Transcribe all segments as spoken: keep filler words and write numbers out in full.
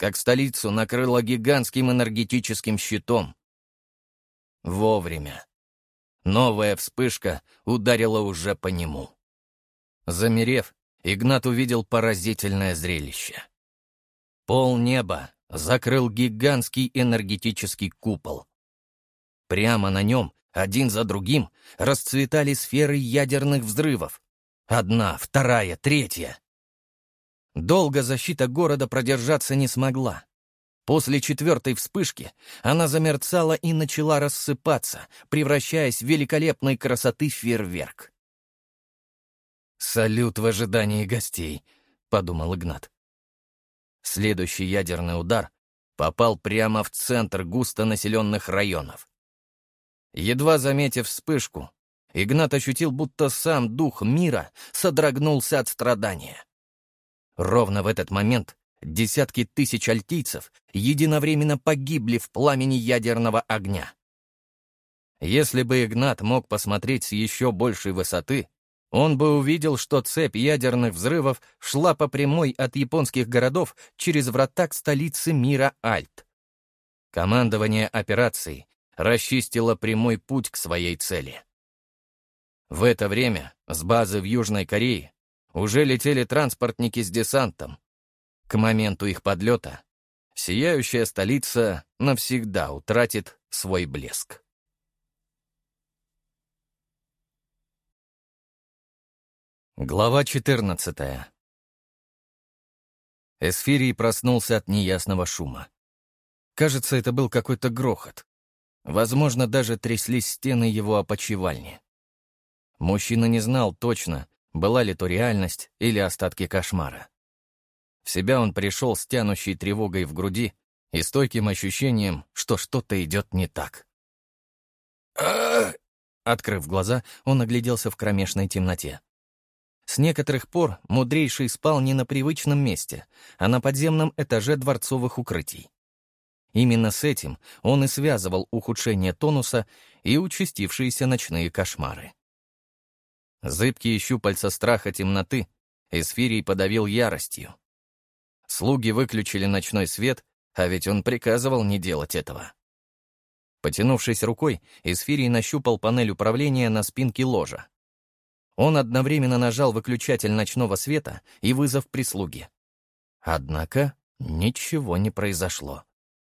как столицу накрыло гигантским энергетическим щитом. Вовремя. Новая вспышка ударила уже по нему. Замерев, Игнат увидел поразительное зрелище. Пол неба закрыл гигантский энергетический купол. Прямо на нем, один за другим, расцветали сферы ядерных взрывов. Одна, вторая, третья. Долго защита города продержаться не смогла. После четвертой вспышки она замерцала и начала рассыпаться, превращаясь в великолепной красоты фейерверк. «Салют в ожидании гостей», — подумал Игнат. Следующий ядерный удар попал прямо в центр густонаселенных районов. Едва заметив вспышку, Игнат ощутил, будто сам дух мира содрогнулся от страдания. Ровно в этот момент десятки тысяч альтийцев единовременно погибли в пламени ядерного огня. Если бы Игнат мог посмотреть с еще большей высоты, он бы увидел, что цепь ядерных взрывов шла по прямой от японских городов через врата к столице мира Альт. Командование операцией расчистило прямой путь к своей цели. В это время с базы в Южной Корее уже летели транспортники с десантом. К моменту их подлета сияющая столица навсегда утратит свой блеск. Глава четырнадцатая. Эсфирий проснулся от неясного шума. Кажется, это был какой-то грохот. Возможно, даже тряслись стены его опочивальни. Мужчина не знал точно, была ли то реальность или остатки кошмара. В себя он пришел с тянущей тревогой в груди и стойким ощущением, что что-то идет не так. Открыв глаза, он огляделся в кромешной темноте. С некоторых пор мудрейший спал не на привычном месте, а на подземном этаже дворцовых укрытий. Именно с этим он и связывал ухудшение тонуса и участившиеся ночные кошмары. Зыбкие щупальца страха темноты Эсфирий подавил яростью. Слуги выключили ночной свет, а ведь он приказывал не делать этого. Потянувшись рукой, Эсфирий нащупал панель управления на спинке ложа. Он одновременно нажал выключатель ночного света и вызов прислуги. Однако ничего не произошло.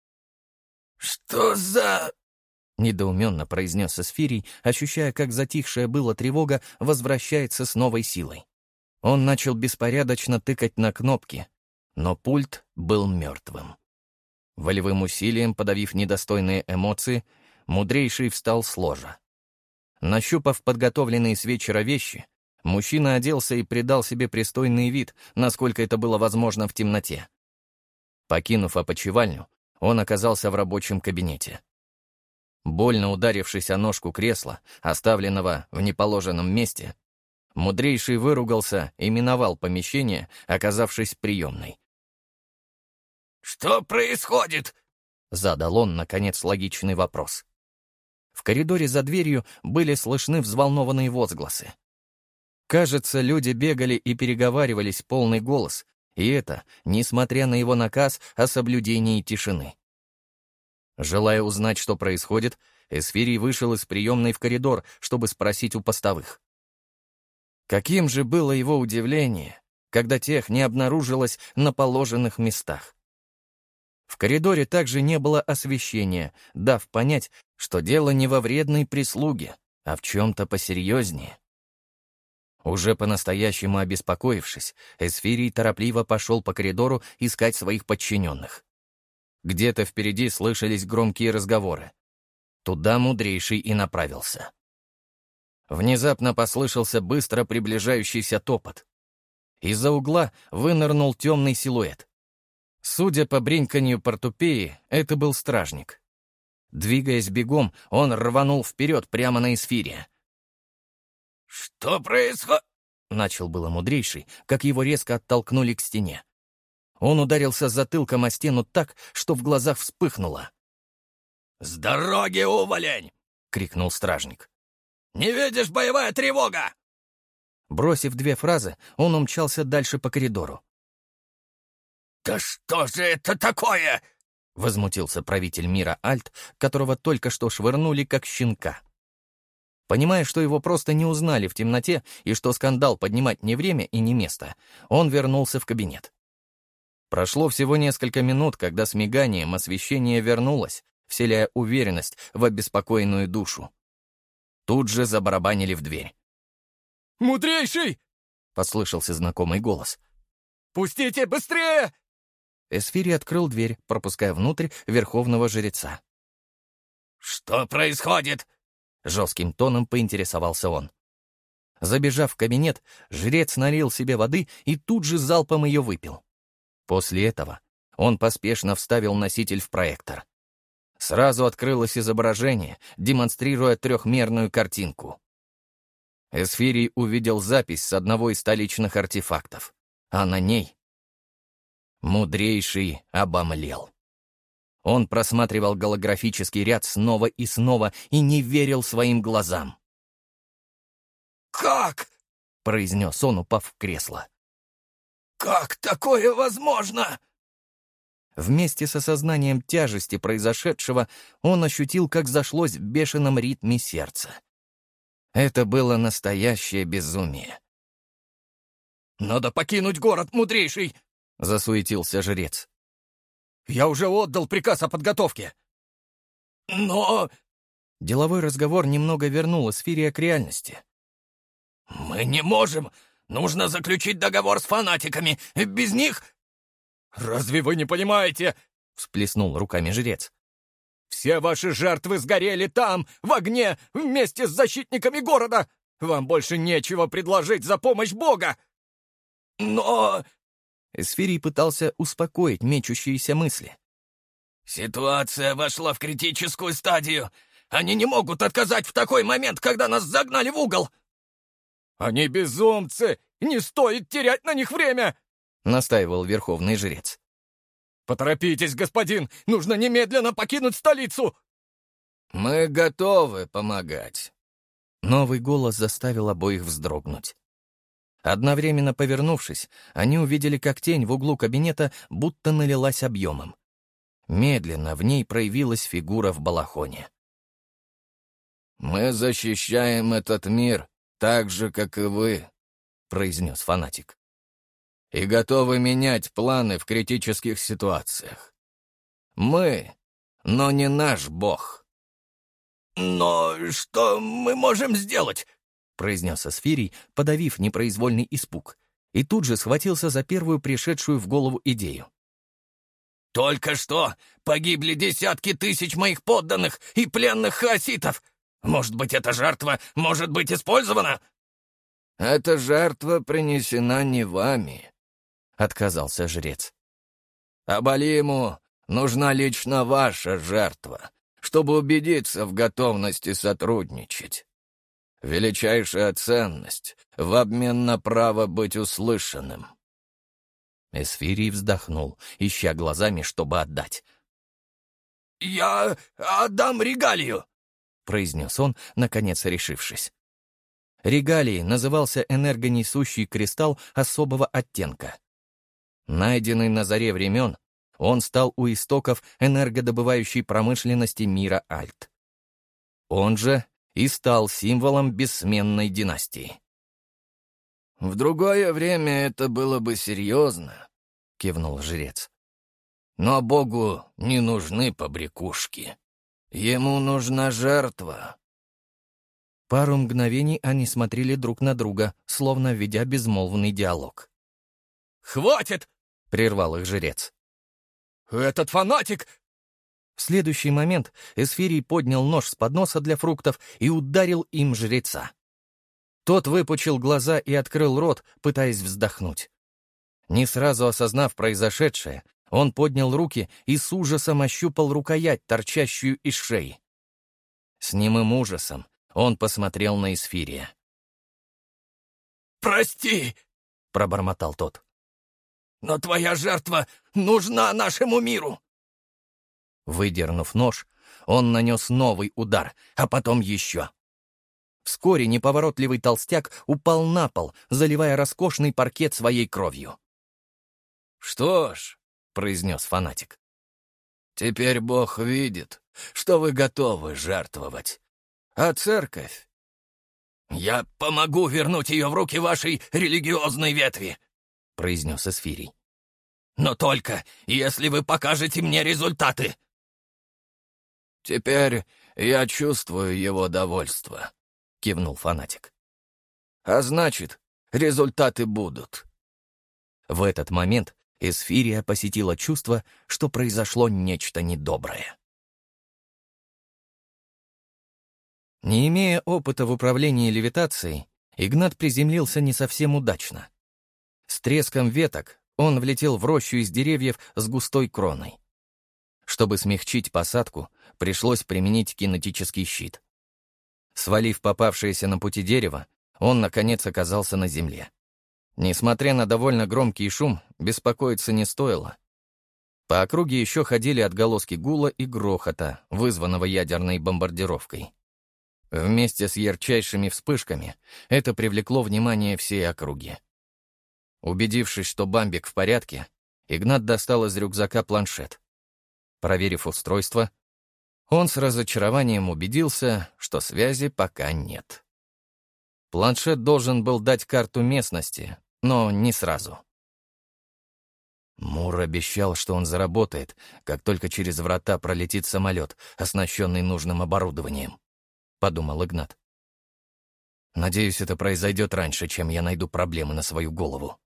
«Что за...» — недоуменно произнес Эсфирий, ощущая, как затихшая была тревога возвращается с новой силой. Он начал беспорядочно тыкать на кнопки, но пульт был мертвым. Волевым усилием, подавив недостойные эмоции, мудрейший встал с ложа. Нащупав подготовленные с вечера вещи, мужчина оделся и придал себе пристойный вид, насколько это было возможно в темноте. Покинув опочивальню, он оказался в рабочем кабинете. Больно ударившись о ножку кресла, оставленного в неположенном месте, мудрейший выругался и миновал помещение, оказавшись в приемной. «Что происходит?» — задал он, наконец, логичный вопрос. В коридоре за дверью были слышны взволнованные возгласы. Кажется, люди бегали и переговаривались в полный голос, и это, несмотря на его наказ о соблюдении тишины. Желая узнать, что происходит, Эсфирий вышел из приемной в коридор, чтобы спросить у постовых. Каким же было его удивление, когда тех не обнаружилось на положенных местах. В коридоре также не было освещения, дав понять, что дело не во вредной прислуге, а в чем-то посерьезнее. Уже по-настоящему обеспокоившись, Эсфирий торопливо пошел по коридору искать своих подчиненных. Где-то впереди слышались громкие разговоры. Туда мудрейший и направился. Внезапно послышался быстро приближающийся топот. Из-за угла вынырнул темный силуэт. Судя по бреньканью портупеи, это был стражник. Двигаясь бегом, он рванул вперед прямо на Эсфирия. «Что происходит?» — начал было мудрейший, как его резко оттолкнули к стене. Он ударился затылком о стену так, что в глазах вспыхнуло. «С дороги, уволень!» — крикнул стражник. «Не видишь, боевая тревога!» Бросив две фразы, он умчался дальше по коридору. «Да что же это такое?» — возмутился правитель мира Альт, которого только что швырнули как щенка. Понимая, что его просто не узнали в темноте и что скандал поднимать не время и не место, он вернулся в кабинет. Прошло всего несколько минут, когда с миганием освещение вернулось, вселяя уверенность в обеспокоенную душу. Тут же забарабанили в дверь. «Мудрейший!» — послышался знакомый голос. «Пустите быстрее!» Эсфири открыл дверь, пропуская внутрь верховного жреца. «Что происходит?» — жестким тоном поинтересовался он. Забежав в кабинет, жрец налил себе воды и тут же залпом ее выпил. После этого он поспешно вставил носитель в проектор. Сразу открылось изображение, демонстрируя трехмерную картинку. Эсфирий увидел запись с одного из столичных артефактов, а на ней мудрейший обомлел. Он просматривал голографический ряд снова и снова и не верил своим глазам. «Как?» — произнес он, упав в кресло. «Как такое возможно?» Вместе с осознанием тяжести произошедшего он ощутил, как зашлось в бешеном ритме сердца. Это было настоящее безумие. «Надо покинуть город, мудрейший!» — засуетился жрец. «Я уже отдал приказ о подготовке». «Но...» Деловой разговор немного вернул Эсфирия к реальности. «Мы не можем! Нужно заключить договор с фанатиками! Без них...» «Разве вы не понимаете?» — всплеснул руками жрец. «Все ваши жертвы сгорели там, в огне, вместе с защитниками города! Вам больше нечего предложить за помощь Бога!» «Но...» Эсфирий пытался успокоить мечущиеся мысли. «Ситуация вошла в критическую стадию. Они не могут отказать в такой момент, когда нас загнали в угол!» «Они безумцы! Не стоит терять на них время!» — настаивал верховный жрец. «Поторопитесь, господин! Нужно немедленно покинуть столицу!» «Мы готовы помогать!» Новый голос заставил обоих вздрогнуть. Одновременно повернувшись, они увидели, как тень в углу кабинета будто налилась объемом. Медленно в ней проявилась фигура в балахоне. «Мы защищаем этот мир так же, как и вы», — произнес фанатик. «И готовы менять планы в критических ситуациях. Мы, но не наш бог». «Но что мы можем сделать?» — произнес Эсфирий, подавив непроизвольный испуг, и тут же схватился за первую пришедшую в голову идею. «Только что погибли десятки тысяч моих подданных и пленных хаоситов. Может быть, эта жертва может быть использована?» «Эта жертва принесена не вами», — отказался жрец. «Абалиму нужна лично ваша жертва, чтобы убедиться в готовности сотрудничать. Величайшая ценность в обмен на право быть услышанным». Эсфирий вздохнул, ища глазами, чтобы отдать. «Я отдам регалию», — произнес он, наконец решившись. Регалией назывался энергонесущий кристалл особого оттенка. Найденный на заре времен, он стал у истоков энергодобывающей промышленности мира Альт. Он же и стал символом бессменной династии. «В другое время это было бы серьезно», — кивнул жрец. «Но Богу не нужны побрякушки. Ему нужна жертва». Пару мгновений они смотрели друг на друга, словно ведя безмолвный диалог. «Хватит!» — прервал их жрец. «Этот фанатик!» В следующий момент Эсфирий поднял нож с подноса для фруктов и ударил им жреца. Тот выпучил глаза и открыл рот, пытаясь вздохнуть. Не сразу осознав произошедшее, он поднял руки и с ужасом ощупал рукоять, торчащую из шеи. С немым ужасом он посмотрел на Эсфирия. «Прости!» — пробормотал тот. «Но твоя жертва нужна нашему миру!» Выдернув нож, он нанес новый удар, а потом еще. Вскоре неповоротливый толстяк упал на пол, заливая роскошный паркет своей кровью. «Что ж, произнес фанатик. «Теперь Бог видит, что вы готовы жертвовать. А церковь? «Я помогу вернуть ее в руки вашей религиозной ветви», — произнес Эсфирий. «Но только если вы покажете мне результаты». «Теперь я чувствую его довольство», — кивнул фанатик. «А значит, результаты будут». В этот момент Эсфирия посетила чувство, что произошло нечто недоброе. Не имея опыта в управлении левитацией, Игнат приземлился не совсем удачно. С треском веток он влетел в рощу из деревьев с густой кроной. Чтобы смягчить посадку, пришлось применить кинетический щит. Свалив попавшееся на пути дерево, он, наконец, оказался на земле. Несмотря на довольно громкий шум, беспокоиться не стоило. По округе еще ходили отголоски гула и грохота, вызванного ядерной бомбардировкой. Вместе с ярчайшими вспышками это привлекло внимание всей округи. Убедившись, что бамбик в порядке, Игнат достал из рюкзака планшет. Проверив устройство, он с разочарованием убедился, что связи пока нет. Планшет должен был дать карту местности, но не сразу. Мур обещал, что он заработает, как только через врата пролетит самолет, оснащенный нужным оборудованием, — подумал Игнат. Надеюсь, это произойдет раньше, чем я найду проблемы на свою голову.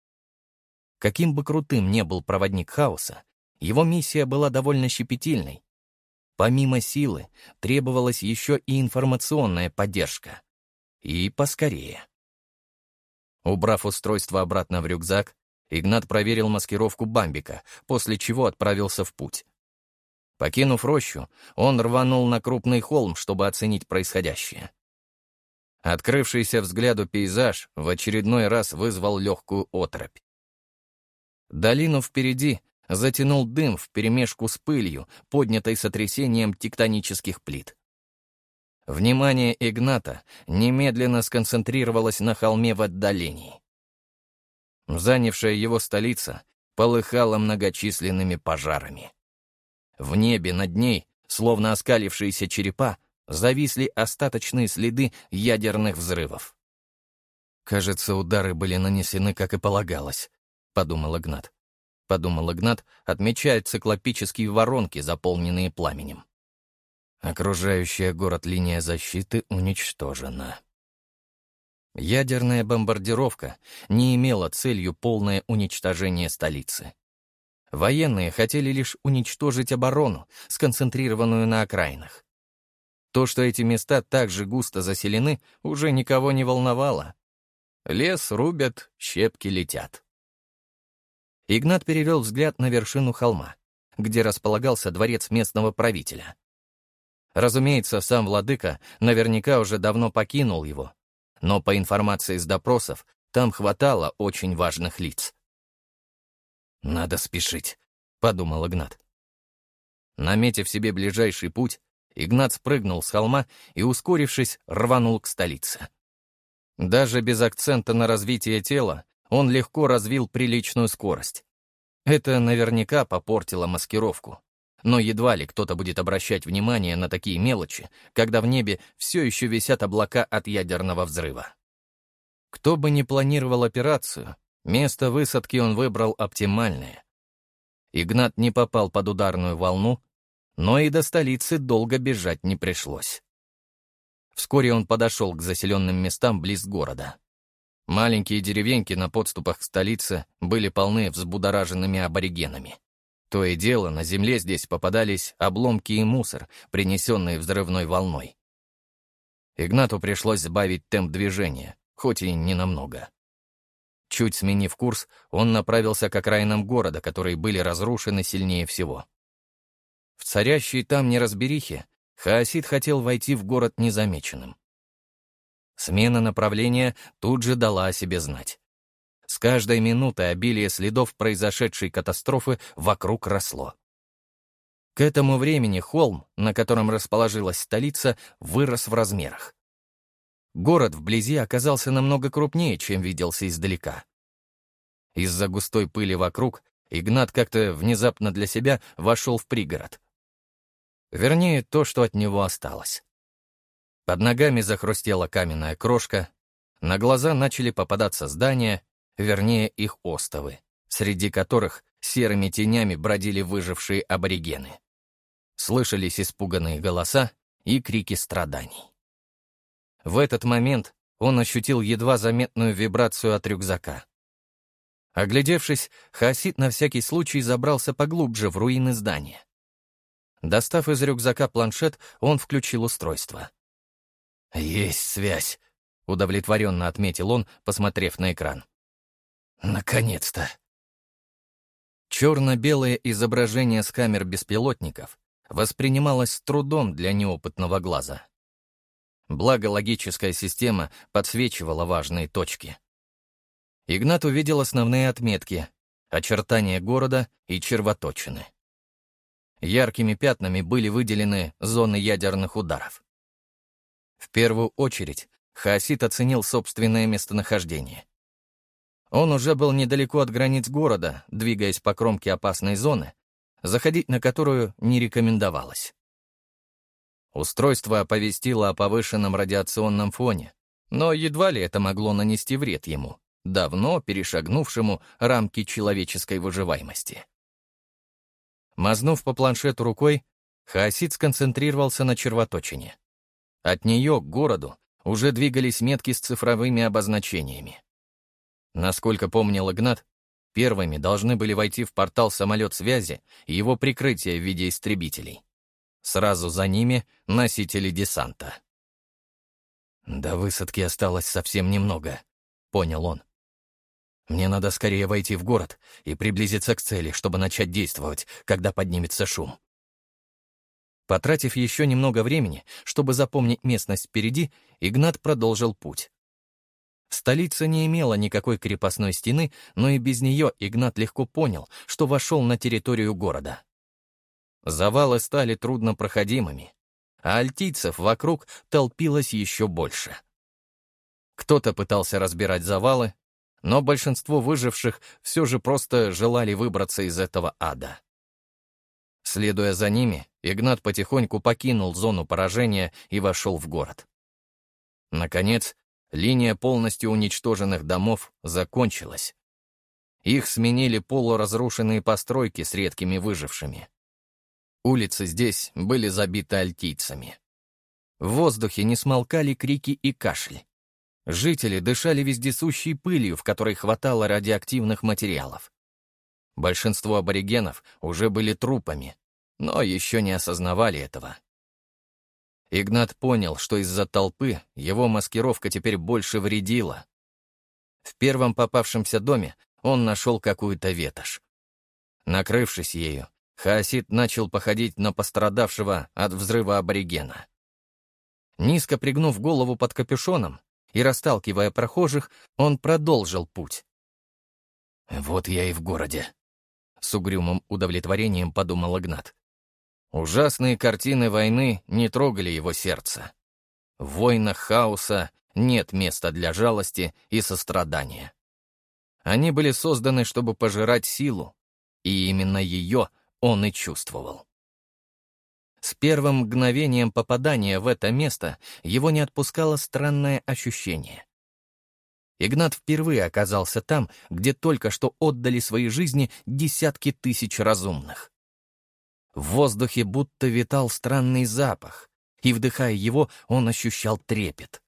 Каким бы крутым ни был проводник хаоса, его миссия была довольно щепетильной. Помимо силы, требовалась еще и информационная поддержка. И поскорее. Убрав устройство обратно в рюкзак, Игнат проверил маскировку бамбика, после чего отправился в путь. Покинув рощу, он рванул на крупный холм, чтобы оценить происходящее. Открывшийся взгляду пейзаж в очередной раз вызвал легкую оторопь. Долину впереди затянул дым вперемешку с пылью, поднятой сотрясением тектонических плит. Внимание Игната немедленно сконцентрировалось на холме в отдалении. Занявшая его столица полыхала многочисленными пожарами. В небе над ней, словно оскалившиеся черепа, зависли остаточные следы ядерных взрывов. «Кажется, удары были нанесены, как и полагалось», — подумал Игнат. Подумал Игнат, отмечая циклопические воронки, заполненные пламенем. Окружающая город линия защиты уничтожена. Ядерная бомбардировка не имела целью полное уничтожение столицы. Военные хотели лишь уничтожить оборону, сконцентрированную на окраинах. То, что эти места так же густо заселены, уже никого не волновало. Лес рубят, щепки летят. Игнат перевел взгляд на вершину холма, где располагался дворец местного правителя. Разумеется, сам владыка наверняка уже давно покинул его, но по информации из допросов там хватало очень важных лиц. «Надо спешить», — подумал Игнат. Наметив себе ближайший путь, Игнат спрыгнул с холма и, ускорившись, рванул к столице. Даже без акцента на развитие тела он легко развил приличную скорость. Это наверняка попортило маскировку. Но едва ли кто-то будет обращать внимание на такие мелочи, когда в небе все еще висят облака от ядерного взрыва. Кто бы ни планировал операцию, место высадки он выбрал оптимальное. Игнат не попал под ударную волну, но и до столицы долго бежать не пришлось. Вскоре он подошел к заселенным местам близ города. Маленькие деревеньки на подступах к столице были полны взбудораженными аборигенами. То и дело, на земле здесь попадались обломки и мусор, принесенные взрывной волной. Игнату пришлось сбавить темп движения, хоть и ненамного. Чуть сменив курс, он направился к окраинам города, которые были разрушены сильнее всего. В царящей там неразберихе хаосит хотел войти в город незамеченным. Смена направления тут же дала о себе знать. С каждой минутой обилие следов произошедшей катастрофы вокруг росло. К этому времени холм, на котором расположилась столица, вырос в размерах. Город вблизи оказался намного крупнее, чем виделся издалека. Из-за густой пыли вокруг Игнат как-то внезапно для себя вошел в пригород. Вернее, то, что от него осталось. Под ногами захрустела каменная крошка, на глаза начали попадаться здания, вернее, их остовы, среди которых серыми тенями бродили выжившие аборигены. Слышались испуганные голоса и крики страданий. В этот момент он ощутил едва заметную вибрацию от рюкзака. Оглядевшись, Хаосид на всякий случай забрался поглубже в руины здания. Достав из рюкзака планшет, он включил устройство. «Есть связь», — удовлетворенно отметил он, посмотрев на экран. «Наконец-то!» Черно-белое изображение с камер беспилотников воспринималось с трудом для неопытного глаза. Благо логическая система подсвечивала важные точки. Игнат увидел основные отметки, очертания города и червоточины. Яркими пятнами были выделены зоны ядерных ударов. В первую очередь Хаосид оценил собственное местонахождение. Он уже был недалеко от границ города, двигаясь по кромке опасной зоны, заходить на которую не рекомендовалось. Устройство оповестило о повышенном радиационном фоне, но едва ли это могло нанести вред ему, давно перешагнувшему рамки человеческой выживаемости. Мазнув по планшету рукой, Хаосид сконцентрировался на червоточине. От нее к городу уже двигались метки с цифровыми обозначениями. Насколько помнил Игнат, первыми должны были войти в портал самолет связи и его прикрытие в виде истребителей. Сразу за ними — носители десанта. «До высадки осталось совсем немного», — понял он. «Мне надо скорее войти в город и приблизиться к цели, чтобы начать действовать, когда поднимется шум». Потратив еще немного времени, чтобы запомнить местность впереди, Игнат продолжил путь. Столица не имела никакой крепостной стены, но и без нее Игнат легко понял, что вошел на территорию города. Завалы стали труднопроходимыми, а альтийцев вокруг толпилось еще больше. Кто-то пытался разбирать завалы, но большинство выживших все же просто желали выбраться из этого ада. Следуя за ними, Игнат потихоньку покинул зону поражения и вошел в город. Наконец, линия полностью уничтоженных домов закончилась. Их сменили полуразрушенные постройки с редкими выжившими. Улицы здесь были забиты альтийцами. В воздухе не смолкали крики и кашель. Жители дышали вездесущей пылью, в которой хватало радиоактивных материалов. Большинство аборигенов уже были трупами, но еще не осознавали этого. Игнат понял, что из-за толпы его маскировка теперь больше вредила. В первом попавшемся доме он нашел какую-то ветошь. Накрывшись ею, Хаосид начал походить на пострадавшего от взрыва аборигена. Низко пригнув голову под капюшоном и расталкивая прохожих, он продолжил путь. «Вот я и в городе», — с угрюмым удовлетворением подумал Игнат. Ужасные картины войны не трогали его сердце. В войнах хаоса нет места для жалости и сострадания. Они были созданы, чтобы пожирать силу, и именно ее он и чувствовал. С первым мгновением попадания в это место его не отпускало странное ощущение. Игнат впервые оказался там, где только что отдали свои жизни десятки тысяч разумных. В воздухе будто витал странный запах, и, вдыхая его, он ощущал трепет.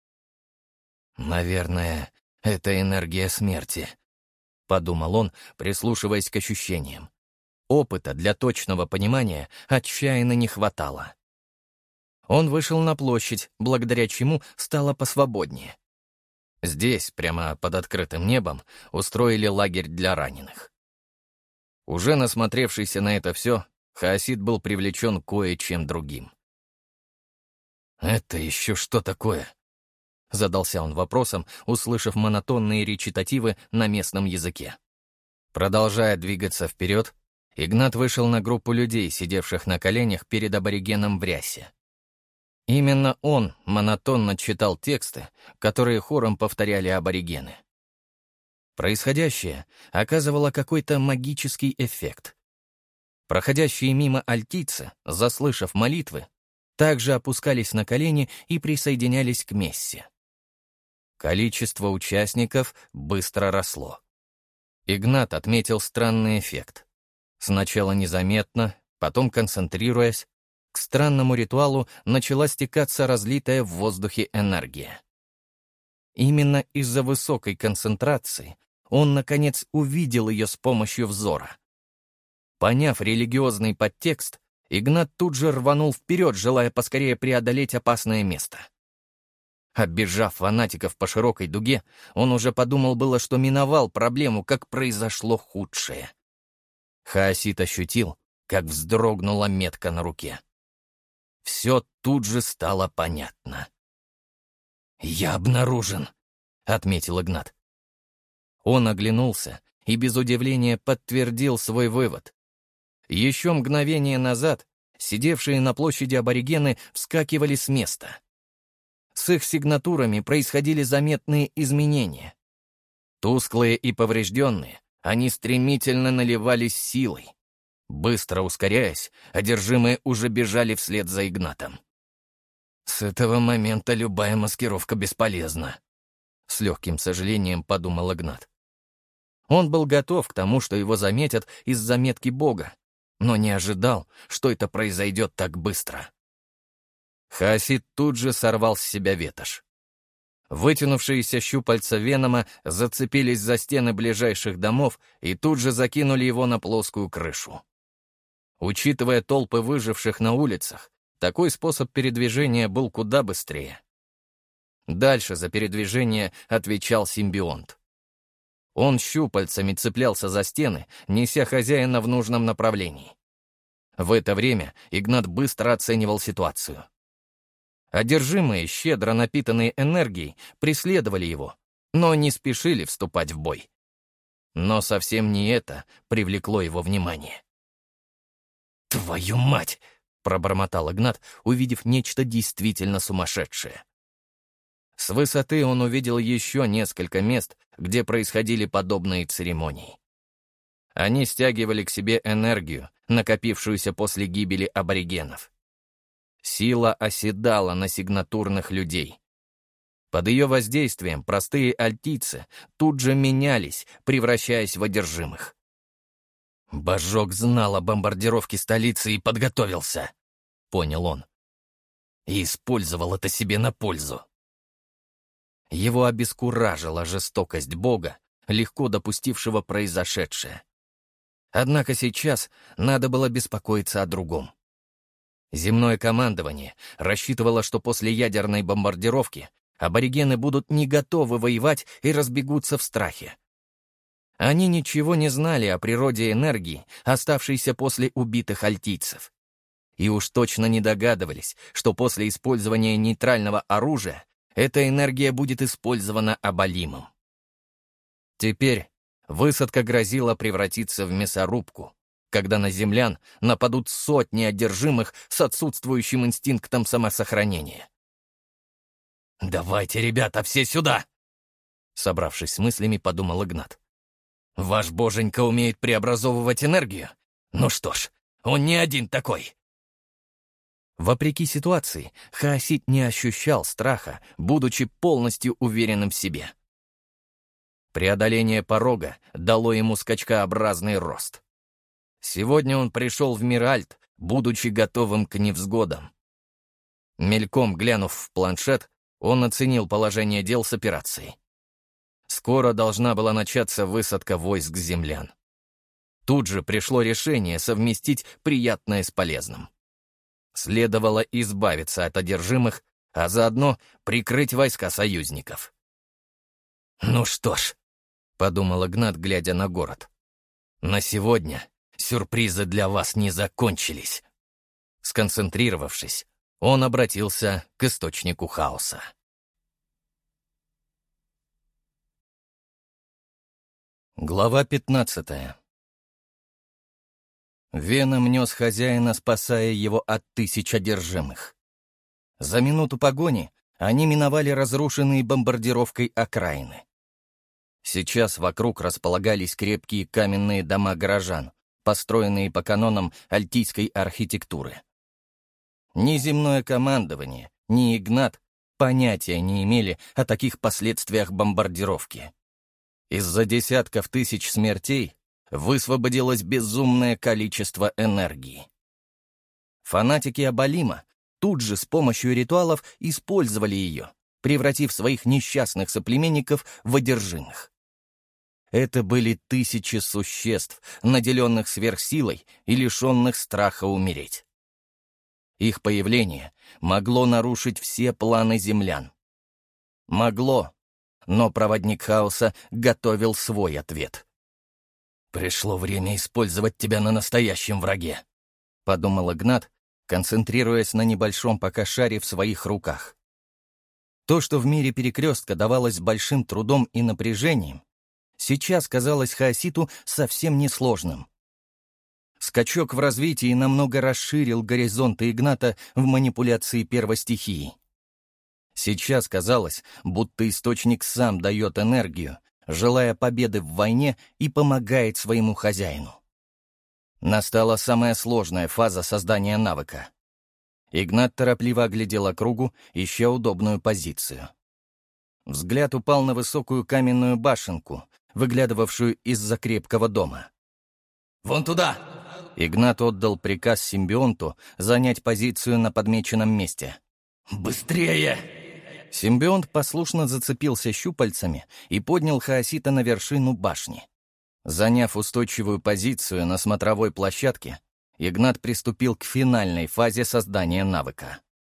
«Наверное, это энергия смерти», — подумал он, прислушиваясь к ощущениям. Опыта для точного понимания отчаянно не хватало. Он вышел на площадь, благодаря чему стало посвободнее. Здесь, прямо под открытым небом, устроили лагерь для раненых. Уже насмотревшийся на это все, Хаосид был привлечен кое-чем другим. «Это еще что такое?» — задался он вопросом, услышав монотонные речитативы на местном языке. Продолжая двигаться вперед, Игнат вышел на группу людей, сидевших на коленях перед аборигеном в рясе. Именно он монотонно читал тексты, которые хором повторяли аборигены. Происходящее оказывало какой-то магический эффект. Проходящие мимо альтийцы, заслышав молитвы, также опускались на колени и присоединялись к мессе. Количество участников быстро росло. Игнат отметил странный эффект. Сначала незаметно, потом концентрируясь, к странному ритуалу начала стекаться разлитая в воздухе энергия. Именно из-за высокой концентрации он, наконец, увидел ее с помощью взора. Поняв религиозный подтекст, Игнат тут же рванул вперед, желая поскорее преодолеть опасное место. Оббежав фанатиков по широкой дуге, он уже подумал было, что миновал проблему, как произошло худшее. Хаосит ощутил, как вздрогнула метка на руке. Все тут же стало понятно. «Я обнаружен», — отметил Игнат. Он оглянулся и без удивления подтвердил свой вывод. Еще мгновение назад сидевшие на площади аборигены вскакивали с места. С их сигнатурами происходили заметные изменения. Тусклые и поврежденные, они стремительно наливались силой. Быстро ускоряясь, одержимые уже бежали вслед за Игнатом. «С этого момента любая маскировка бесполезна», — с легким сожалением подумал Игнат. Он был готов к тому, что его заметят из-за метки Бога, но не ожидал, что это произойдет так быстро. Хаосит тут же сорвал с себя ветошь. Вытянувшиеся щупальца Венома зацепились за стены ближайших домов и тут же закинули его на плоскую крышу. Учитывая толпы выживших на улицах, такой способ передвижения был куда быстрее. Дальше за передвижение отвечал симбионт. Он щупальцами цеплялся за стены, неся хозяина в нужном направлении. В это время Игнат быстро оценивал ситуацию. Одержимые, щедро напитанные энергией, преследовали его, но не спешили вступать в бой. Но совсем не это привлекло его внимание. «Твою мать!» — пробормотал Игнат, увидев нечто действительно сумасшедшее. С высоты он увидел еще несколько мест, где происходили подобные церемонии. Они стягивали к себе энергию, накопившуюся после гибели аборигенов. Сила оседала на сигнатурных людей. Под ее воздействием простые альтийцы тут же менялись, превращаясь в одержимых. «Божок знал о бомбардировке столицы и подготовился», — понял он. И использовал это себе на пользу. Его обескуражила жестокость Бога, легко допустившего произошедшее. Однако сейчас надо было беспокоиться о другом. Земное командование рассчитывало, что после ядерной бомбардировки аборигены будут не готовы воевать и разбегутся в страхе. Они ничего не знали о природе энергии, оставшейся после убитых альтийцев. И уж точно не догадывались, что после использования нейтрального оружия эта энергия будет использована Абалимом. Теперь высадка грозила превратиться в мясорубку, когда на землян нападут сотни одержимых с отсутствующим инстинктом самосохранения. «Давайте, ребята, все сюда!» Собравшись с мыслями, подумал Игнат. «Ваш боженька умеет преобразовывать энергию? Ну что ж, он не один такой!» Вопреки ситуации, Хаосит не ощущал страха, будучи полностью уверенным в себе. Преодоление порога дало ему скачкообразный рост. Сегодня он пришел в Миральт, будучи готовым к невзгодам. Мельком глянув в планшет, он оценил положение дел с операцией. Скоро должна была начаться высадка войск землян. Тут же пришло решение совместить приятное с полезным. Следовало избавиться от одержимых, а заодно прикрыть войска союзников. «Ну что ж», — подумал Игнат, глядя на город, — «на сегодня сюрпризы для вас не закончились». Сконцентрировавшись, он обратился к источнику хаоса. Глава пятнадцатая. Веном нес хозяина, спасая его от тысяч одержимых. За минуту погони они миновали разрушенные бомбардировкой окраины. Сейчас вокруг располагались крепкие каменные дома горожан, построенные по канонам альтийской архитектуры. Ни земное командование, ни Игнат понятия не имели о таких последствиях бомбардировки. Из-за десятков тысяч смертей высвободилось безумное количество энергии. Фанатики Абалима тут же с помощью ритуалов использовали ее, превратив своих несчастных соплеменников в одержимых. Это были тысячи существ, наделенных сверхсилой и лишенных страха умереть. Их появление могло нарушить все планы землян. Могло, но проводник хаоса готовил свой ответ. «Пришло время использовать тебя на настоящем враге», — подумал Игнат, концентрируясь на небольшом пока шаре в своих руках. То, что в мире перекрестка давалось большим трудом и напряжением, сейчас казалось Хаоситу совсем несложным. Скачок в развитии намного расширил горизонты Игната в манипуляции первостихии. Сейчас казалось, будто источник сам дает энергию, желая победы в войне и помогает своему хозяину. Настала самая сложная фаза создания навыка. Игнат торопливо оглядел округу, ища удобную позицию. Взгляд упал на высокую каменную башенку, выглядывавшую из-за крепкого дома. «Вон туда!» Игнат отдал приказ симбионту занять позицию на подмеченном месте. «Быстрее!» Симбионт послушно зацепился щупальцами и поднял Хаосита на вершину башни. Заняв устойчивую позицию на смотровой площадке, Игнат приступил к финальной фазе создания навыка.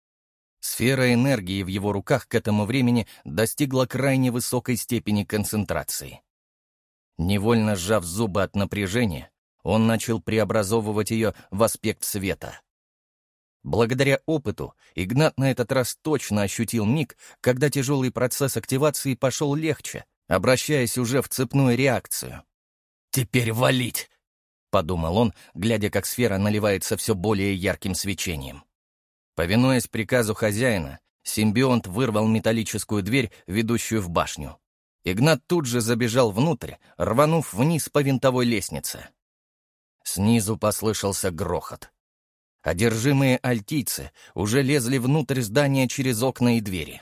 Сфера энергии в его руках к этому времени достигла крайне высокой степени концентрации. Невольно сжав зубы от напряжения, он начал преобразовывать ее в аспект света. Благодаря опыту Игнат на этот раз точно ощутил миг, когда тяжелый процесс активации пошел легче, обращаясь уже в цепную реакцию. «Теперь валить!» — подумал он, глядя, как сфера наливается все более ярким свечением. Повинуясь приказу хозяина, симбионт вырвал металлическую дверь, ведущую в башню. Игнат тут же забежал внутрь, рванув вниз по винтовой лестнице. Снизу послышался грохот. Одержимые альтийцы уже лезли внутрь здания через окна и двери.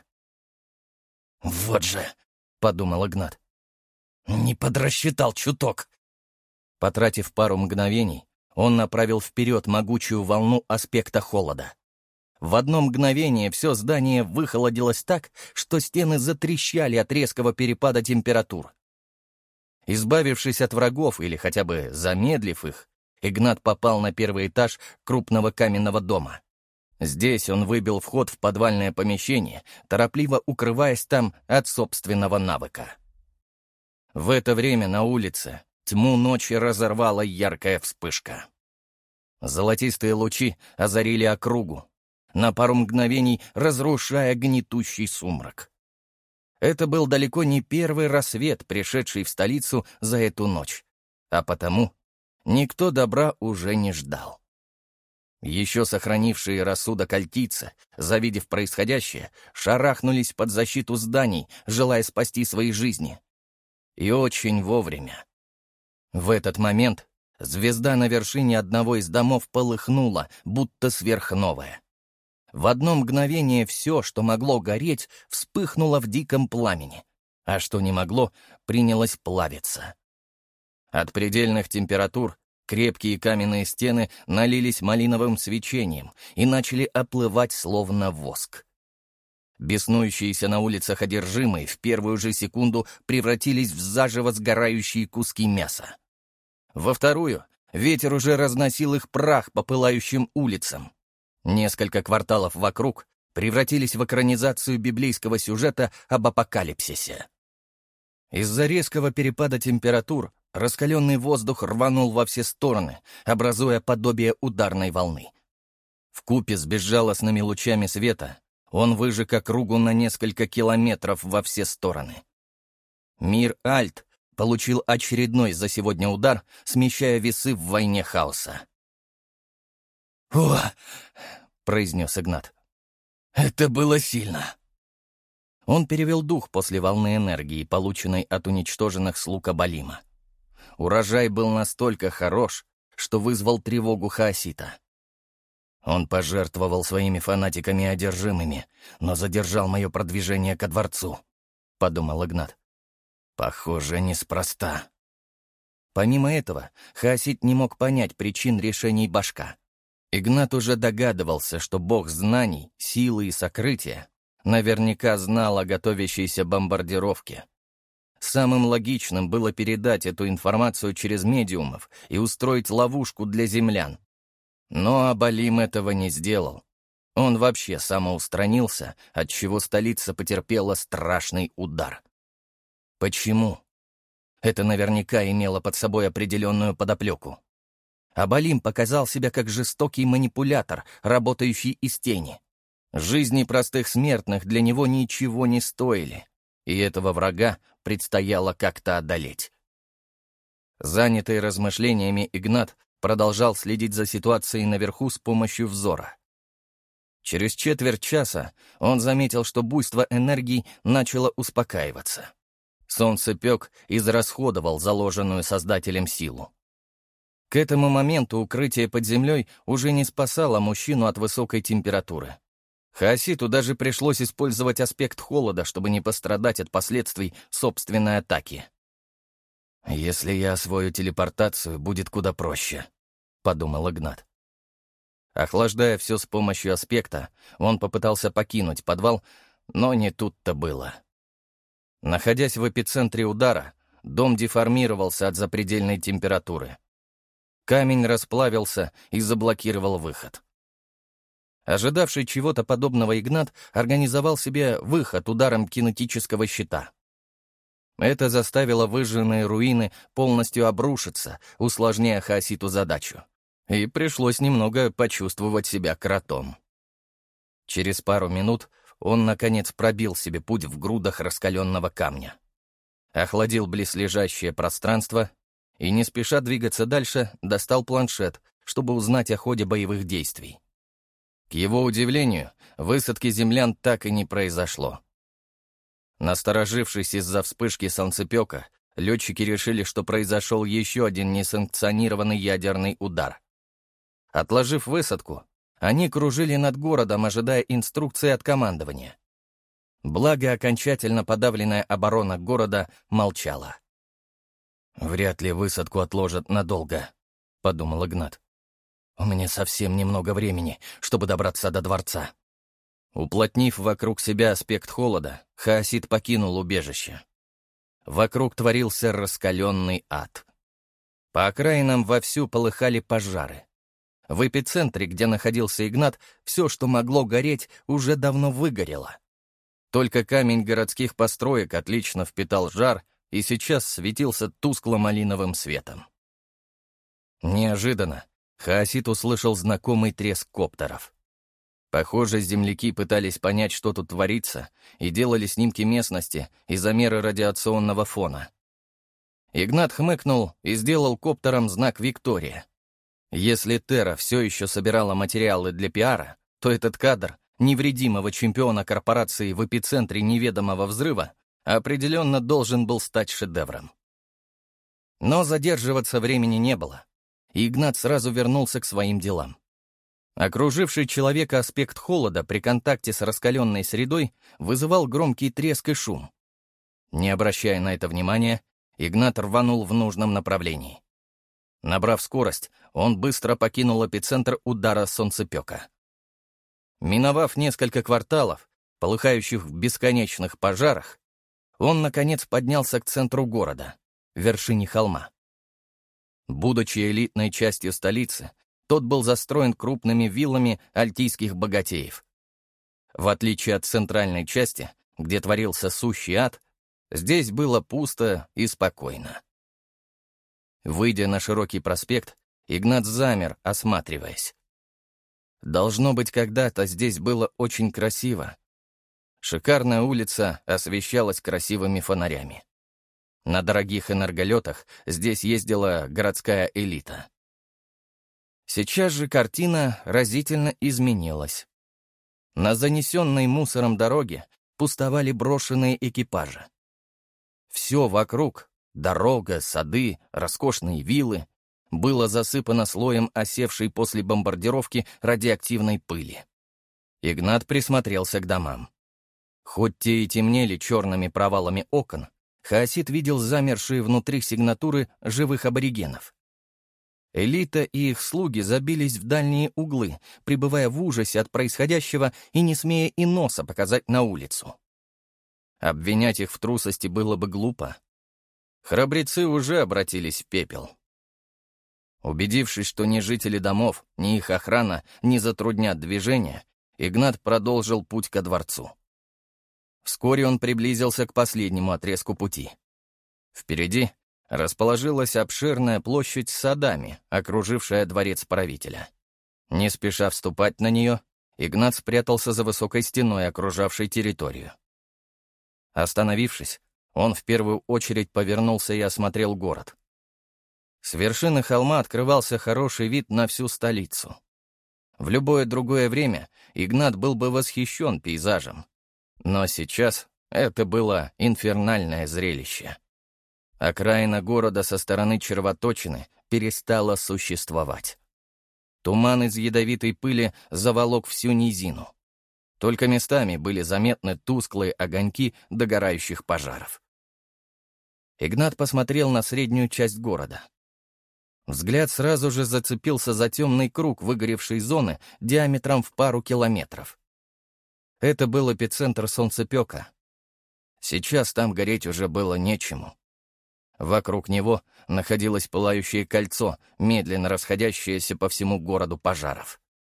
«Вот же!» — подумал Игнат. «Не подрасчитал чуток!» Потратив пару мгновений, он направил вперед могучую волну аспекта холода. В одно мгновение все здание выхолодилось так, что стены затрещали от резкого перепада температур. Избавившись от врагов или хотя бы замедлив их, Игнат попал на первый этаж крупного каменного дома. Здесь он выбил вход в подвальное помещение, торопливо укрываясь там от собственного навыка. В это время на улице тьму ночи разорвала яркая вспышка. Золотистые лучи озарили округу, на пару мгновений разрушая гнетущий сумрак. Это был далеко не первый рассвет, пришедший в столицу за эту ночь, а потому никто добра уже не ждал. Еще сохранившие рассудок альтийцы, завидев происходящее, шарахнулись под защиту зданий, желая спасти свои жизни. И очень вовремя. В этот момент звезда на вершине одного из домов полыхнула, будто сверхновая. В одно мгновение все, что могло гореть, вспыхнуло в диком пламени, а что не могло, принялось плавиться. От предельных температур крепкие каменные стены налились малиновым свечением и начали оплывать словно воск. Беснующиеся на улицах одержимые в первую же секунду превратились в заживо сгорающие куски мяса. Во вторую ветер уже разносил их прах по пылающим улицам. Несколько кварталов вокруг превратились в экранизацию библейского сюжета об апокалипсисе. Из-за резкого перепада температур раскаленный воздух рванул во все стороны, образуя подобие ударной волны. Вкупе с безжалостными лучами света он выжег округу на несколько километров во все стороны. Мир Альт получил очередной за сегодня удар, смещая весы в войне хаоса. «О!» — произнес Игнат. «Это было сильно!» Он перевел дух после волны энергии, полученной от уничтоженных слуг Абалима. Урожай был настолько хорош, что вызвал тревогу Хаосита. Он пожертвовал своими фанатиками и одержимыми, но задержал мое продвижение ко дворцу, — подумал Игнат. Похоже, неспроста. Помимо этого, Хаосит не мог понять причин решений Башка. Игнат уже догадывался, что бог знаний, силы и сокрытия наверняка знал о готовящейся бомбардировке. Самым логичным было передать эту информацию через медиумов и устроить ловушку для землян. Но Абалим этого не сделал. Он вообще самоустранился, отчего столица потерпела страшный удар. Почему? Это наверняка имело под собой определенную подоплеку. Абалим показал себя как жестокий манипулятор, работающий из тени. Жизни простых смертных для него ничего не стоили, и этого врага предстояло как-то одолеть. Занятый размышлениями, Игнат продолжал следить за ситуацией наверху с помощью взора. Через четверть часа он заметил, что буйство энергии начало успокаиваться. Солнцепек израсходовал заложенную Создателем силу. К этому моменту укрытие под землей уже не спасало мужчину от высокой температуры. Хаоситу даже пришлось использовать аспект холода, чтобы не пострадать от последствий собственной атаки. «Если я освою телепортацию, будет куда проще», — подумал Игнат. Охлаждая все с помощью аспекта, он попытался покинуть подвал, но не тут-то было. Находясь в эпицентре удара, дом деформировался от запредельной температуры. Камень расплавился и заблокировал выход. Ожидавший чего-то подобного Игнат организовал себе выход ударом кинетического щита. Это заставило выжженные руины полностью обрушиться, усложняя Хаоситу задачу. И пришлось немного почувствовать себя кротом. Через пару минут он, наконец, пробил себе путь в грудах раскаленного камня. Охладил близлежащее пространство и, не спеша двигаться дальше, достал планшет, чтобы узнать о ходе боевых действий. К его удивлению, высадки землян так и не произошло. Насторожившись из-за вспышки солнцепека, летчики решили, что произошел еще один несанкционированный ядерный удар. Отложив высадку, они кружили над городом, ожидая инструкции от командования. Благо, окончательно подавленная оборона города молчала. «Вряд ли высадку отложат надолго», — подумал Игнат. «У меня совсем немного времени, чтобы добраться до дворца». Уплотнив вокруг себя аспект холода, Хаосит покинул убежище. Вокруг творился раскаленный ад. По окраинам вовсю полыхали пожары. В эпицентре, где находился Игнат, все, что могло гореть, уже давно выгорело. Только камень городских построек отлично впитал жар и сейчас светился тускло-малиновым светом. Неожиданно Хаосит услышал знакомый треск коптеров. Похоже, земляки пытались понять, что тут творится, и делали снимки местности и замеры радиационного фона. Игнат хмыкнул и сделал коптером знак «Виктория». Если Терра все еще собирала материалы для пиара, то этот кадр невредимого чемпиона корпорации в эпицентре неведомого взрыва определенно должен был стать шедевром. Но задерживаться времени не было, и Игнат сразу вернулся к своим делам. Окруживший человека аспект холода при контакте с раскаленной средой вызывал громкий треск и шум. Не обращая на это внимания, Игнат рванул в нужном направлении. Набрав скорость, он быстро покинул эпицентр удара солнцепека. Миновав несколько кварталов, полыхающих в бесконечных пожарах, он, наконец, поднялся к центру города, вершине холма. Будучи элитной частью столицы, тот был застроен крупными виллами альтийских богатеев. В отличие от центральной части, где творился сущий ад, здесь было пусто и спокойно. Выйдя на широкий проспект, Игнат замер, осматриваясь. Должно быть, когда-то здесь было очень красиво. Шикарная улица освещалась красивыми фонарями. На дорогих энерголетах здесь ездила городская элита. Сейчас же картина разительно изменилась. На занесенной мусором дороге пустовали брошенные экипажи. Все вокруг — дорога, сады, роскошные виллы — было засыпано слоем осевшей после бомбардировки радиоактивной пыли. Игнат присмотрелся к домам. Хоть те и темнели черными провалами окон, хаосит видел замершие внутри сигнатуры живых аборигенов. Элита и их слуги забились в дальние углы, пребывая в ужасе от происходящего и не смея и носа показать на улицу. Обвинять их в трусости было бы глупо. Храбрецы уже обратились в пепел. Убедившись, что ни жители домов, ни их охрана не затруднят движение, Игнат продолжил путь ко дворцу. Вскоре он приблизился к последнему отрезку пути. Впереди расположилась обширная площадь с садами, окружившая дворец правителя. Не спеша вступать на нее, Игнат спрятался за высокой стеной, окружавшей территорию. Остановившись, он в первую очередь повернулся и осмотрел город. С вершины холма открывался хороший вид на всю столицу. В любое другое время Игнат был бы восхищен пейзажем. Но сейчас это было инфернальное зрелище. Окраина города со стороны червоточины перестала существовать. Туман из ядовитой пыли заволок всю низину. Только местами были заметны тусклые огоньки догорающих пожаров. Игнат посмотрел на среднюю часть города. Взгляд сразу же зацепился за темный круг выгоревшей зоны диаметром в пару километров. Это был эпицентр солнцепека. Сейчас там гореть уже было нечему. Вокруг него находилось пылающее кольцо, медленно расходящееся по всему городу пожаров.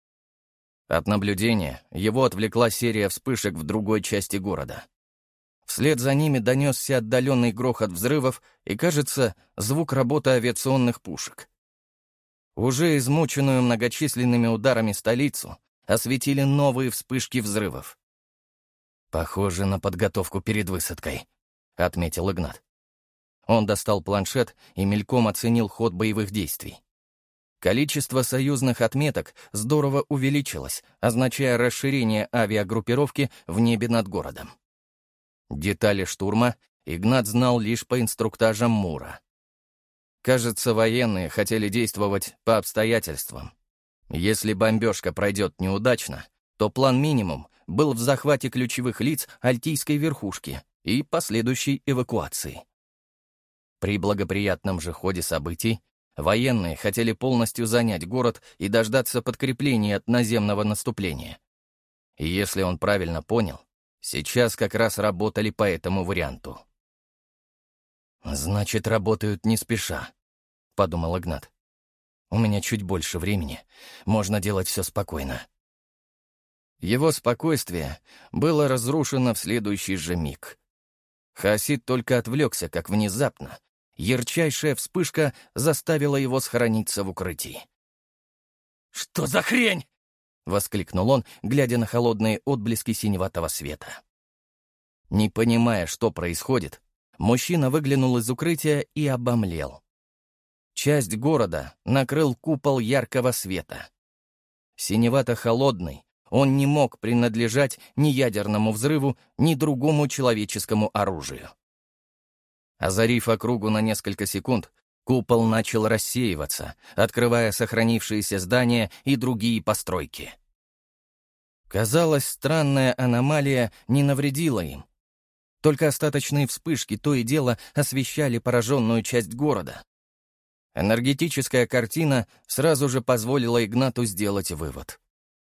От наблюдения его отвлекла серия вспышек в другой части города. Вслед за ними донесся отдаленный грохот взрывов и, кажется, звук работы авиационных пушек. Уже измученную многочисленными ударами столицу осветили новые вспышки взрывов. «Похоже на подготовку перед высадкой», — отметил Игнат. Он достал планшет и мельком оценил ход боевых действий. Количество союзных отметок здорово увеличилось, означая расширение авиагруппировки в небе над городом. Детали штурма Игнат знал лишь по инструктажам Мура. Кажется, военные хотели действовать по обстоятельствам. Если бомбежка пройдет неудачно, то план минимум был в захвате ключевых лиц Альтийской верхушки и последующей эвакуации. При благоприятном же ходе событий военные хотели полностью занять город и дождаться подкрепления от наземного наступления. И если он правильно понял, сейчас как раз работали по этому варианту. «Значит, работают не спеша», — подумал Игнат. «У меня чуть больше времени, можно делать все спокойно». Его спокойствие было разрушено в следующий же миг. Хаосит только отвлекся, как внезапно ярчайшая вспышка заставила его схорониться в укрытии. «Что за хрень?» — воскликнул он, глядя на холодные отблески синеватого света. Не понимая, что происходит, мужчина выглянул из укрытия и обомлел. Часть города накрыл купол яркого света. Синевато-холодный, он не мог принадлежать ни ядерному взрыву, ни другому человеческому оружию. Озарив округу на несколько секунд, купол начал рассеиваться, открывая сохранившиеся здания и другие постройки. Казалось, странная аномалия не навредила им. Только остаточные вспышки то и дело освещали пораженную часть города. Энергетическая картина сразу же позволила Игнату сделать вывод.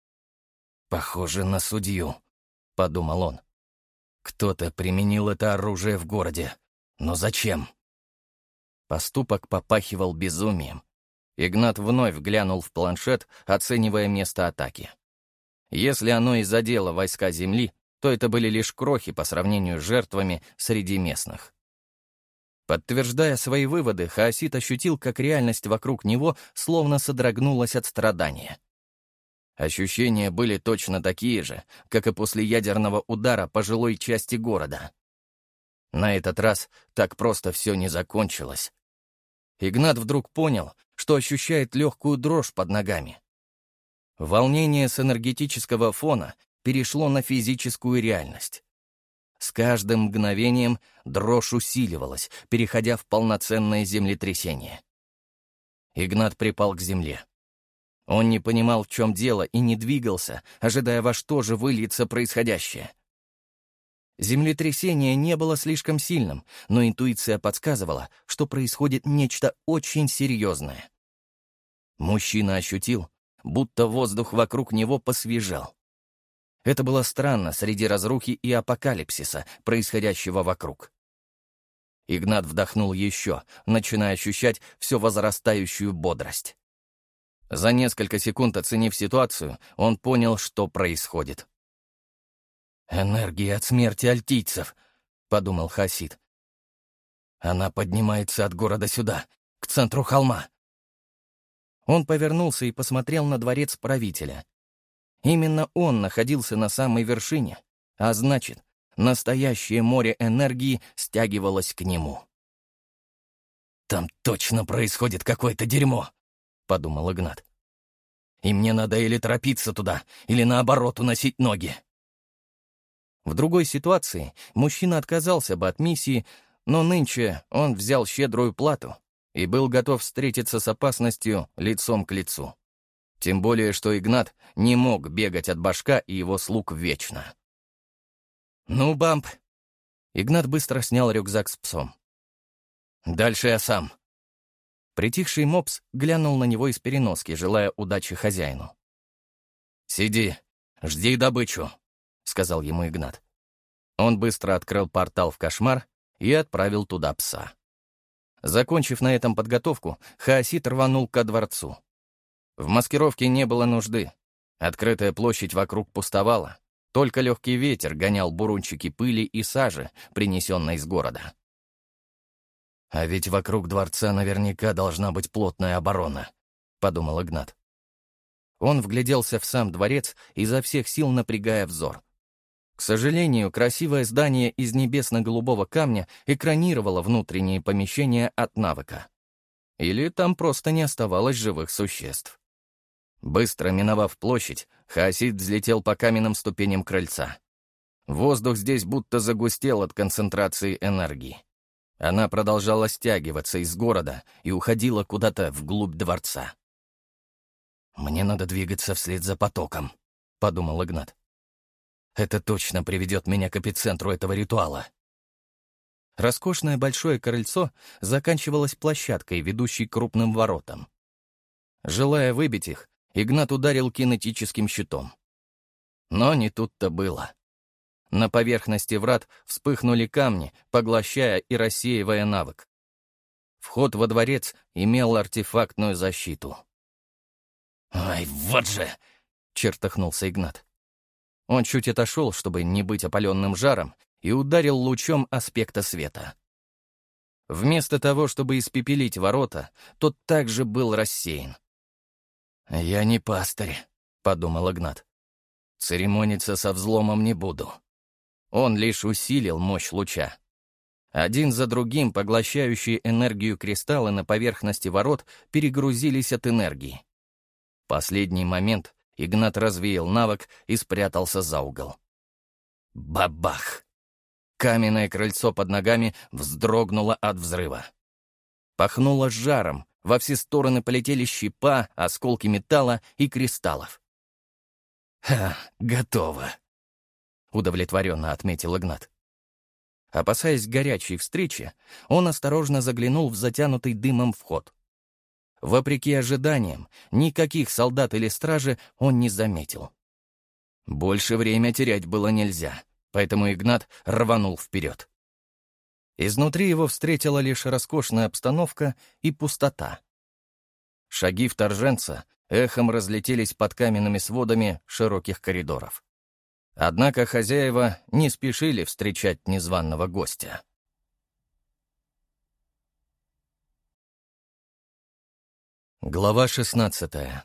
«Похоже на судью», — подумал он. «Кто-то применил это оружие в городе. Но зачем?» Поступок попахивал безумием. Игнат вновь глянул в планшет, оценивая место атаки. Если оно и задело войска Земли, то это были лишь крохи по сравнению с жертвами среди местных. Подтверждая свои выводы, хаосит ощутил, как реальность вокруг него словно содрогнулась от страдания. Ощущения были точно такие же, как и после ядерного удара по жилой части города. На этот раз так просто все не закончилось. Игнат вдруг понял, что ощущает легкую дрожь под ногами. Волнение с энергетического фона перешло на физическую реальность. С каждым мгновением дрожь усиливалась, переходя в полноценное землетрясение. Игнат припал к земле. Он не понимал, в чем дело, и не двигался, ожидая, во что же выльется происходящее. Землетрясение не было слишком сильным, но интуиция подсказывала, что происходит нечто очень серьезное. Мужчина ощутил, будто воздух вокруг него посвежал. Это было странно среди разрухи и апокалипсиса, происходящего вокруг. Игнат вдохнул еще, начиная ощущать все возрастающую бодрость. За несколько секунд, оценив ситуацию, он понял, что происходит. «Энергия от смерти альтийцев», — подумал Хасид. «Она поднимается от города сюда, к центру холма». Он повернулся и посмотрел на дворец правителя. Именно он находился на самой вершине, а значит, настоящее море энергии стягивалось к нему. «Там точно происходит какое-то дерьмо», — подумал Игнат. «И мне надо или торопиться туда, или наоборот уносить ноги». В другой ситуации мужчина отказался бы от миссии, но нынче он взял щедрую плату и был готов встретиться с опасностью лицом к лицу. Тем более, что Игнат не мог бегать от башка и его слуг вечно. «Ну, Бамп!» Игнат быстро снял рюкзак с псом. «Дальше я сам». Притихший мопс глянул на него из переноски, желая удачи хозяину. «Сиди, жди добычу», — сказал ему Игнат. Он быстро открыл портал в кошмар и отправил туда пса. Закончив на этом подготовку, Хаосид рванул ко дворцу. В маскировке не было нужды. Открытая площадь вокруг пустовала. Только легкий ветер гонял бурунчики пыли и сажи, принесенной из города. «А ведь вокруг дворца наверняка должна быть плотная оборона», — подумал Игнат. Он вгляделся в сам дворец, изо всех сил напрягая взор. К сожалению, красивое здание из небесно-голубого камня экранировало внутренние помещения от навыка. Или там просто не оставалось живых существ. Быстро миновав площадь, Хаосид взлетел по каменным ступеням крыльца. Воздух здесь будто загустел от концентрации энергии. Она продолжала стягиваться из города и уходила куда-то вглубь дворца. «Мне надо двигаться вслед за потоком», — подумал Игнат. «Это точно приведет меня к эпицентру этого ритуала». Роскошное большое крыльцо заканчивалось площадкой, ведущей к крупным воротам. Желая выбить их, Игнат ударил кинетическим щитом. Но не тут-то было. На поверхности врат вспыхнули камни, поглощая и рассеивая навык. Вход во дворец имел артефактную защиту. «Ай, вот же!» — чертыхнулся Игнат. Он чуть отошел, чтобы не быть опаленным жаром, и ударил лучом аспекта света. Вместо того, чтобы испепелить ворота, тот также был рассеян. «Я не пастырь», — подумал Игнат. «Церемониться со взломом не буду». Он лишь усилил мощь луча. Один за другим поглощающие энергию кристаллы на поверхности ворот перегрузились от энергии. В последний момент Игнат развеял навык и спрятался за угол. Бабах! Каменное крыльцо под ногами вздрогнуло от взрыва. Пахнуло жаром, во все стороны полетели щепа, осколки металла и кристаллов. «Ха, готово!» — удовлетворенно отметил Игнат. Опасаясь горячей встречи, он осторожно заглянул в затянутый дымом вход. Вопреки ожиданиям, никаких солдат или стражи он не заметил. Больше время терять было нельзя, поэтому Игнат рванул вперед. Изнутри его встретила лишь роскошная обстановка и пустота. Шаги вторженца эхом разлетелись под каменными сводами широких коридоров. Однако хозяева не спешили встречать незваного гостя. Глава шестнадцатая.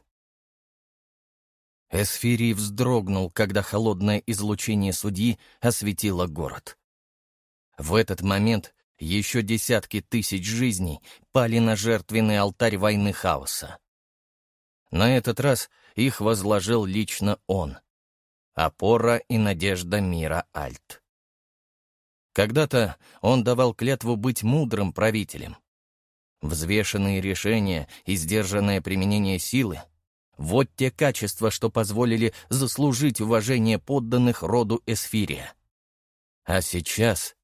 Эсфирий вздрогнул, когда холодное излучение судьи осветило город. В этот момент еще десятки тысяч жизней пали на жертвенный алтарь войны хаоса. На этот раз их возложил лично он. Опора и надежда мира Альт. Когда-то он давал клятву быть мудрым правителем. Взвешенные решения и сдержанное применение силы — вот те качества, что позволили заслужить уважение подданных роду Эсфирия. А сейчас...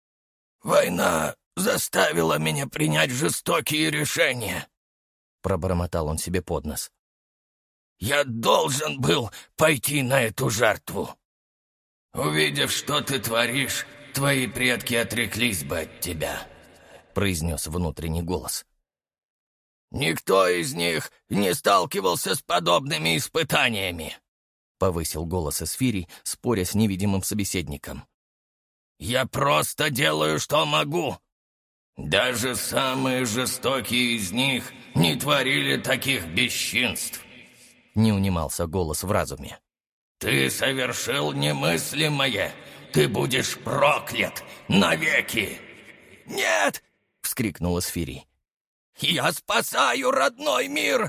«Война заставила меня принять жестокие решения», — пробормотал он себе под нос. «Я должен был пойти на эту жертву. Увидев, что ты творишь, твои предки отреклись бы от тебя», — произнес внутренний голос. «Никто из них не сталкивался с подобными испытаниями», — повысил голос Эсфирий, споря с невидимым собеседником. «Я просто делаю, что могу. Даже самые жестокие из них не творили таких бесчинств», — не унимался голос в разуме. «Ты совершил немыслимое. Ты будешь проклят навеки!» «Нет!» — вскрикнул Эсфирий. «Я спасаю родной мир!»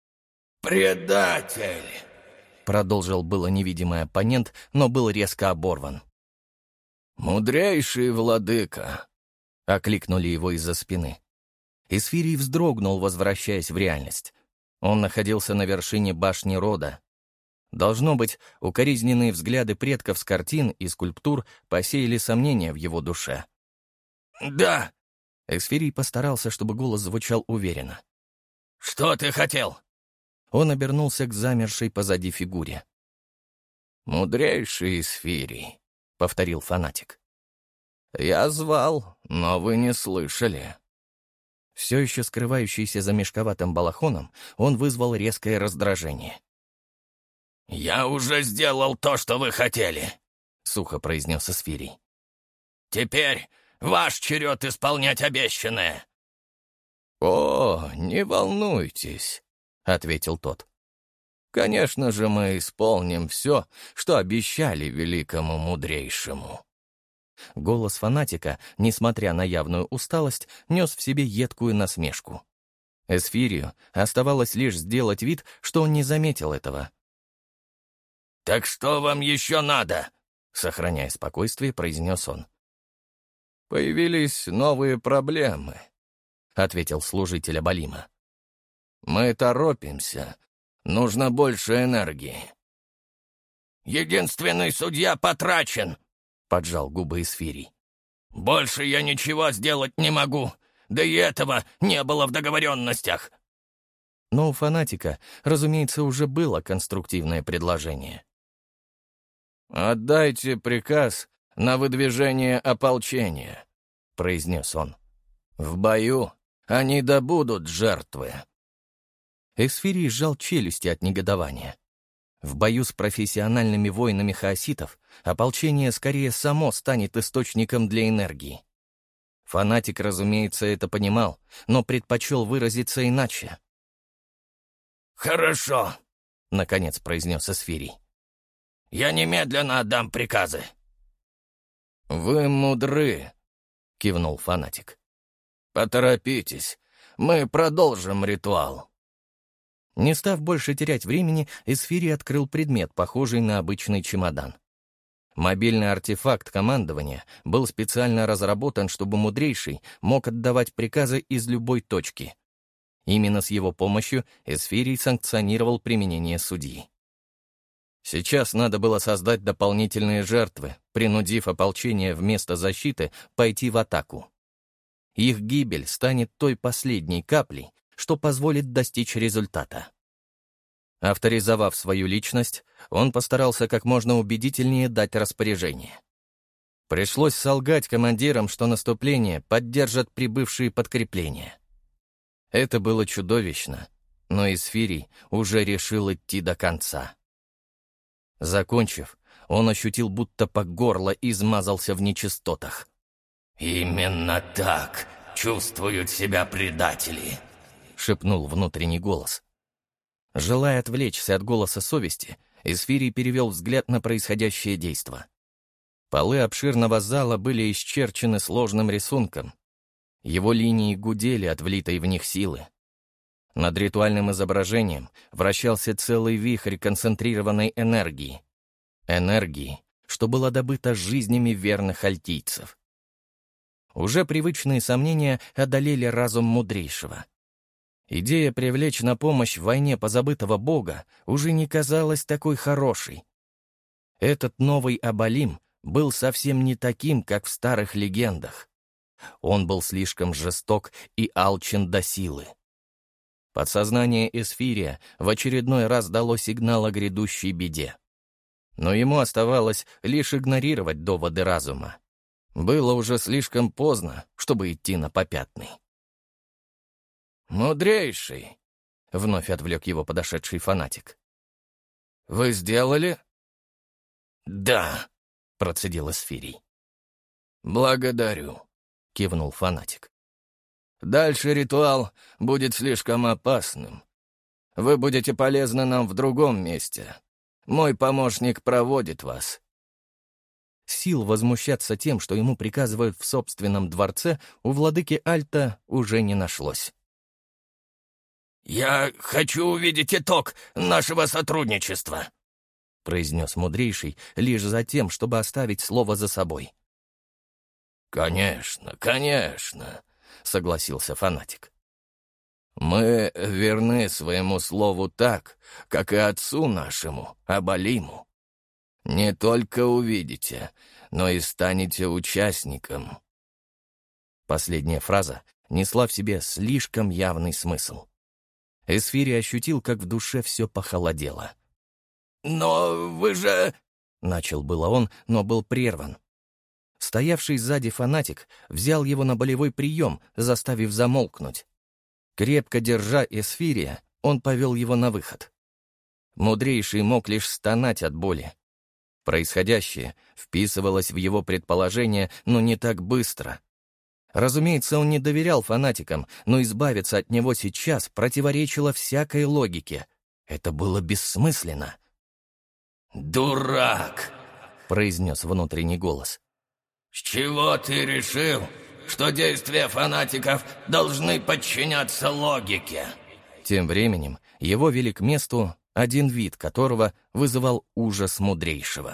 «Предатель!» — продолжил было невидимый оппонент, но был резко оборван. «Мудрейший владыка!» — окликнули его из-за спины. Эсфирий вздрогнул, возвращаясь в реальность. Он находился на вершине башни рода. Должно быть, укоризненные взгляды предков с картин и скульптур посеяли сомнения в его душе. «Да!» Эсфирий постарался, чтобы голос звучал уверенно. «Что ты хотел?» Он обернулся к замершей позади фигуре. «Мудрейший Эсфирий», — повторил фанатик. «Я звал, но вы не слышали». Все еще скрывающийся за мешковатым балахоном, он вызвал резкое раздражение. «Я уже сделал то, что вы хотели», — сухо произнес Эсфирий. «Теперь ваш черед исполнять обещанное». «О, не волнуйтесь», — ответил тот. «Конечно же, мы исполним все, что обещали великому мудрейшему». Голос фанатика, несмотря на явную усталость, нес в себе едкую насмешку. Эсфирию оставалось лишь сделать вид, что он не заметил этого. «Так что вам еще надо?» — сохраняя спокойствие, произнес он. «Появились новые проблемы», — ответил служитель Абалима. «Мы торопимся. Нужно больше энергии». «Единственный судья потрачен», — поджал губы Эсфирий. «Больше я ничего сделать не могу, да и этого не было в договоренностях». Но у фанатика, разумеется, уже было конструктивное предложение. «Отдайте приказ на выдвижение ополчения», — произнес он. «В бою они добудут жертвы». Эсфирий сжал челюсти от негодования. В бою с профессиональными воинами хаоситов ополчение скорее само станет источником для энергии. Фанатик, разумеется, это понимал, но предпочел выразиться иначе. «Хорошо», — наконец произнес Эсфирий. «Я немедленно отдам приказы». «Вы мудры», — кивнул фанатик. «Поторопитесь, мы продолжим ритуал». Не став больше терять времени, Эсфирий открыл предмет, похожий на обычный чемодан. Мобильный артефакт командования был специально разработан, чтобы мудрейший мог отдавать приказы из любой точки. Именно с его помощью Эсфирий санкционировал применение судьи. Сейчас надо было создать дополнительные жертвы, принудив ополчение вместо защиты пойти в атаку. Их гибель станет той последней каплей, что позволит достичь результата. Авторизовав свою личность, он постарался как можно убедительнее дать распоряжение. Пришлось солгать командирам, что наступление поддержат прибывшие подкрепления. Это было чудовищно, но Эсфирий уже решил идти до конца. Закончив, он ощутил, будто по горло измазался в нечистотах. «Именно так чувствуют себя предатели», — шепнул внутренний голос. Желая отвлечься от голоса совести, Эсфирий перевел взгляд на происходящее действо. Полы обширного зала были исчерчены сложным рисунком. Его линии гудели от влитой в них силы. Над ритуальным изображением вращался целый вихрь концентрированной энергии. Энергии, что была добыта жизнями верных альтийцев. уже привычные сомнения одолели разум мудрейшего. Идея привлечь на помощь в войне позабытого бога уже не казалась такой хорошей. Этот новый Абалим был совсем не таким, как в старых легендах. Он был слишком жесток и алчен до силы. Подсознание Эсфирия в очередной раз дало сигнал о грядущей беде. Но ему оставалось лишь игнорировать доводы разума. Было уже слишком поздно, чтобы идти на попятный. «Мудрейший», — вновь отвлек его подошедший фанатик. «Вы сделали?» «Да», — процедил Эсфирий. «Благодарю», — кивнул фанатик. «Дальше ритуал будет слишком опасным. Вы будете полезны нам в другом месте. Мой помощник проводит вас». Сил возмущаться тем, что ему приказывают в собственном дворце, у владыки Альта уже не нашлось. «Я хочу увидеть итог нашего сотрудничества», — произнес мудрейший лишь за тем, чтобы оставить слово за собой. «Конечно, конечно», — согласился фанатик. «Мы верны своему слову так, как и отцу нашему, Абалиму. Не только увидите, но и станете участником». Последняя фраза несла в себе слишком явный смысл. Эсфирий ощутил, как в душе все похолодело. «Но вы же...» — начал было он, но был прерван. Стоявший сзади фанатик взял его на болевой прием, заставив замолкнуть. Крепко держа Эсфирия, он повел его на выход. Мудрейший мог лишь стонать от боли. Происходящее вписывалось в его предположение, но не так быстро. Разумеется, он не доверял фанатикам, но избавиться от него сейчас противоречило всякой логике. Это было бессмысленно. «Дурак!» — произнес внутренний голос. «С чего ты решил, что действия фанатиков должны подчиняться логике?» Тем временем его вели к месту, один вид которого вызывал ужас мудрейшего.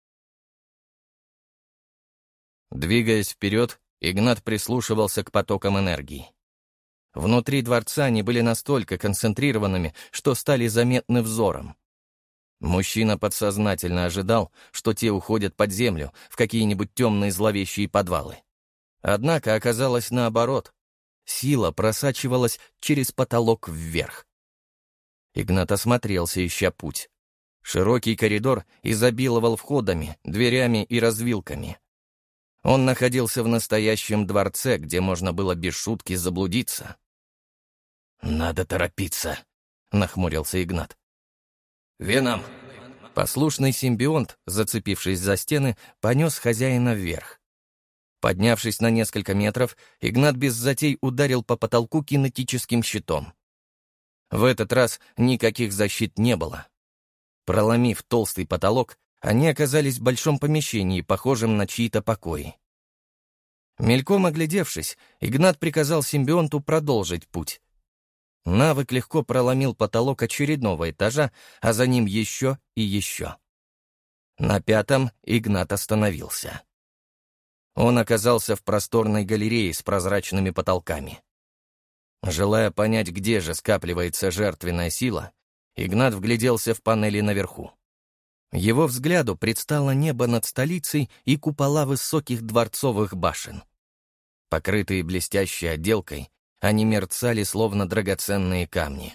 Двигаясь вперед, Игнат прислушивался к потокам энергии. Внутри дворца они были настолько концентрированными, что стали заметны взором. Мужчина подсознательно ожидал, что те уходят под землю, в какие-нибудь темные зловещие подвалы. Однако оказалось наоборот. Сила просачивалась через потолок вверх. Игнат осмотрелся, ища путь. Широкий коридор изобиловал входами, дверями и развилками. Он находился в настоящем дворце, где можно было без шутки заблудиться. «Надо торопиться», — нахмурился Игнат. «Веном!» Послушный симбионт, зацепившись за стены, понес хозяина вверх. Поднявшись на несколько метров, Игнат без затей ударил по потолку кинетическим щитом. В этот раз никаких защит не было. Проломив толстый потолок, они оказались в большом помещении, похожем на чьи-то покои. Мельком оглядевшись, Игнат приказал симбионту продолжить путь. Навык легко проломил потолок очередного этажа, а за ним еще и еще. На пятом Игнат остановился. Он оказался в просторной галерее с прозрачными потолками. Желая понять, где же скапливается жертвенная сила, Игнат вгляделся в панели наверху. Его взгляду предстало небо над столицей и купола высоких дворцовых башен. Покрытые блестящей отделкой, они мерцали, словно драгоценные камни.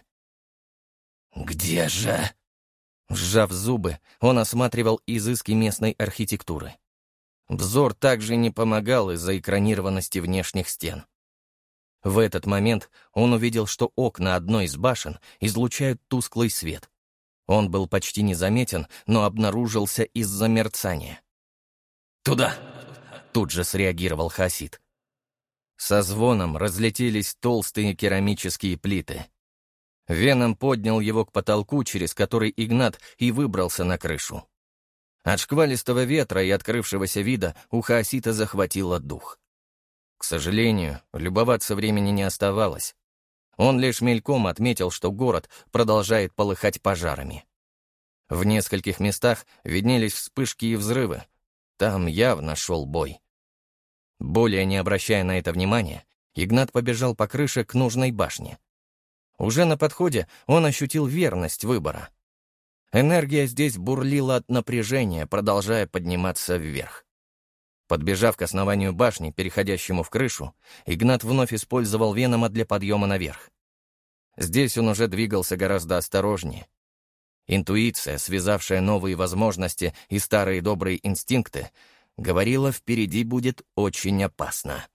«Где же?» Сжав зубы, он осматривал изыски местной архитектуры. Взор также не помогал из-за экранированности внешних стен. В этот момент он увидел, что окна одной из башен излучают тусклый свет. Он был почти незаметен, но обнаружился из-за мерцания. «Туда!» — тут же среагировал Хасид. Со звоном разлетелись толстые керамические плиты. Веном поднял его к потолку, через который Игнат и выбрался на крышу. От шквалистого ветра и открывшегося вида у Хаосита захватило дух. К сожалению, любоваться времени не оставалось. Он лишь мельком отметил, что город продолжает полыхать пожарами. В нескольких местах виднелись вспышки и взрывы. Там явно шел бой. Более не обращая на это внимания, Игнат побежал по крыше к нужной башне. Уже на подходе он ощутил верность выбора. Энергия здесь бурлила от напряжения, продолжая подниматься вверх. Подбежав к основанию башни, переходящему в крышу, Игнат вновь использовал Венома для подъема наверх. Здесь он уже двигался гораздо осторожнее. Интуиция, связавшая новые возможности и старые добрые инстинкты, говорила, впереди будет очень опасно.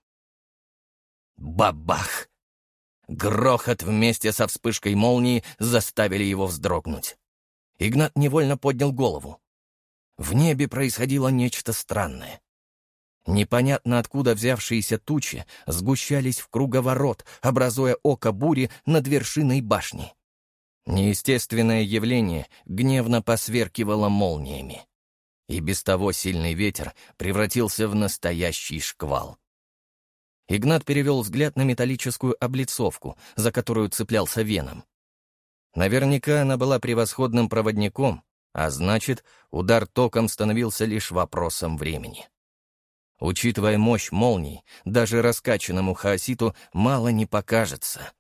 Бабах! Грохот вместе со вспышкой молнии заставили его вздрогнуть. Игнат невольно поднял голову. В небе происходило нечто странное. Непонятно откуда взявшиеся тучи сгущались в круговорот, образуя око бури над вершиной башни. Неестественное явление гневно посверкивало молниями. И без того сильный ветер превратился в настоящий шквал. Игнат перевел взгляд на металлическую облицовку, за которую цеплялся Веном. Наверняка она была превосходным проводником, а значит, удар током становился лишь вопросом времени. Учитывая мощь молний, даже раскачанному хаоситу мало не покажется.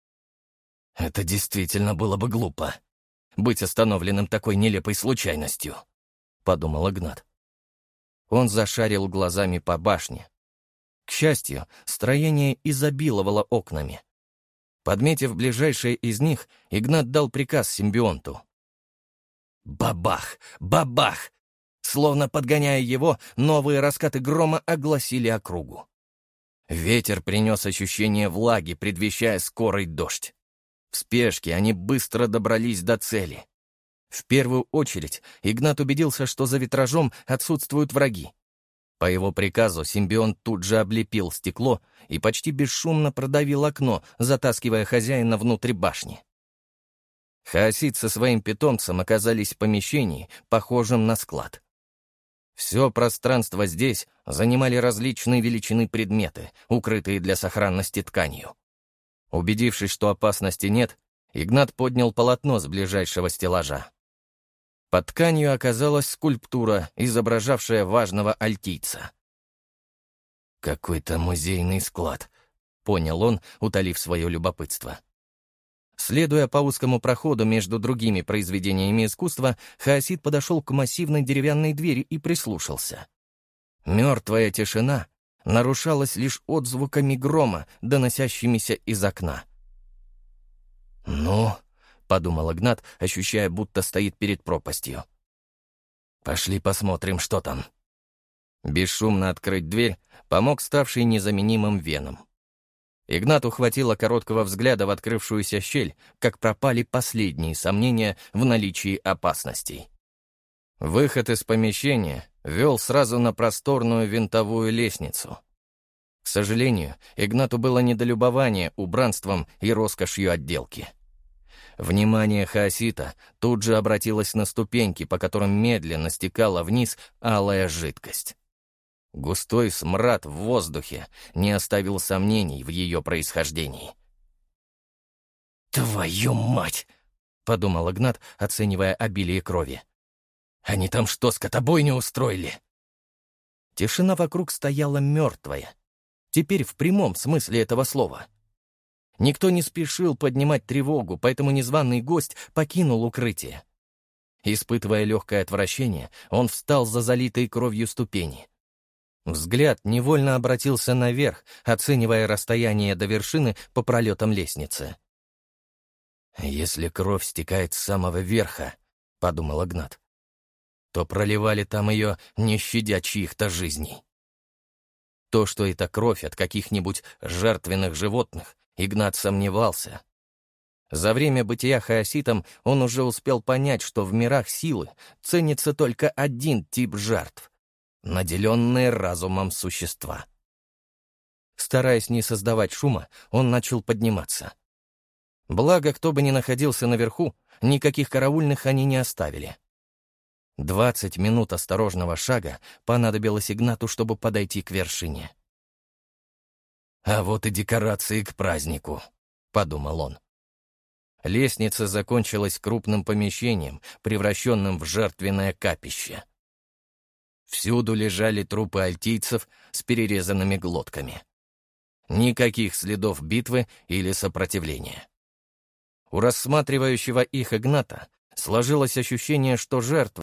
Это действительно было бы глупо — быть остановленным такой нелепой случайностью, — подумал Игнат. Он зашарил глазами по башне. К счастью, строение изобиловало окнами. Подметив ближайшее из них, Игнат дал приказ симбионту. Бабах! Бабах! Словно подгоняя его, новые раскаты грома огласили округу. Ветер принес ощущение влаги, предвещая скорый дождь. В спешке они быстро добрались до цели. В первую очередь Игнат убедился, что за витражом отсутствуют враги. По его приказу симбионт тут же облепил стекло и почти бесшумно продавил окно, затаскивая хозяина внутрь башни. Хаосит со своим питомцем оказались в помещении, похожем на склад. Все пространство здесь занимали различные величины предметы, укрытые для сохранности тканью. Убедившись, что опасности нет, Игнат поднял полотно с ближайшего стеллажа. Под тканью оказалась скульптура, изображавшая важного альтийца. «Какой-то музейный склад», — понял он, утолив свое любопытство. Следуя по узкому проходу между другими произведениями искусства, хаосит подошел к массивной деревянной двери и прислушался. Мертвая тишина нарушалась лишь отзвуками грома, доносящимися из окна. «Ну», — подумал Игнат, ощущая, будто стоит перед пропастью. «Пошли посмотрим, что там». Бесшумно открыть дверь помог ставший незаменимым Веном. Игнату хватило короткого взгляда в открывшуюся щель, как пропали последние сомнения в наличии опасностей. Выход из помещения вел сразу на просторную винтовую лестницу. К сожалению, Игнату было недолюбование убранством и роскошью отделки. Внимание хаосита тут же обратилось на ступеньки, по которым медленно стекала вниз алая жидкость. Густой смрад в воздухе не оставил сомнений в ее происхождении. «Твою мать!» — подумал Игнат, оценивая обилие крови. «Они там что, скотобойню устроили?» Тишина вокруг стояла мертвая. Теперь в прямом смысле этого слова. Никто не спешил поднимать тревогу, поэтому незваный гость покинул укрытие. Испытывая легкое отвращение, он встал за залитой кровью ступени. Взгляд невольно обратился наверх, оценивая расстояние до вершины по пролетам лестницы. «Если кровь стекает с самого верха, — подумал Игнат, — то проливали там ее, не щадя чьих-то жизней». То, что это кровь от каких-нибудь жертвенных животных, Игнат сомневался. За время бытия хаоситом он уже успел понять, что в мирах силы ценится только один тип жертв — наделенные разумом существа. Стараясь не создавать шума, он начал подниматься. Благо, кто бы ни находился наверху, никаких караульных они не оставили. Двадцать минут осторожного шага понадобилось Игнату, чтобы подойти к вершине. «А вот и декорации к празднику», — подумал он. Лестница закончилась крупным помещением, превращенным в жертвенное капище. Всюду лежали трупы альтийцев с перерезанными глотками. Никаких следов битвы или сопротивления. У рассматривающего их Игната сложилось ощущение, что жертв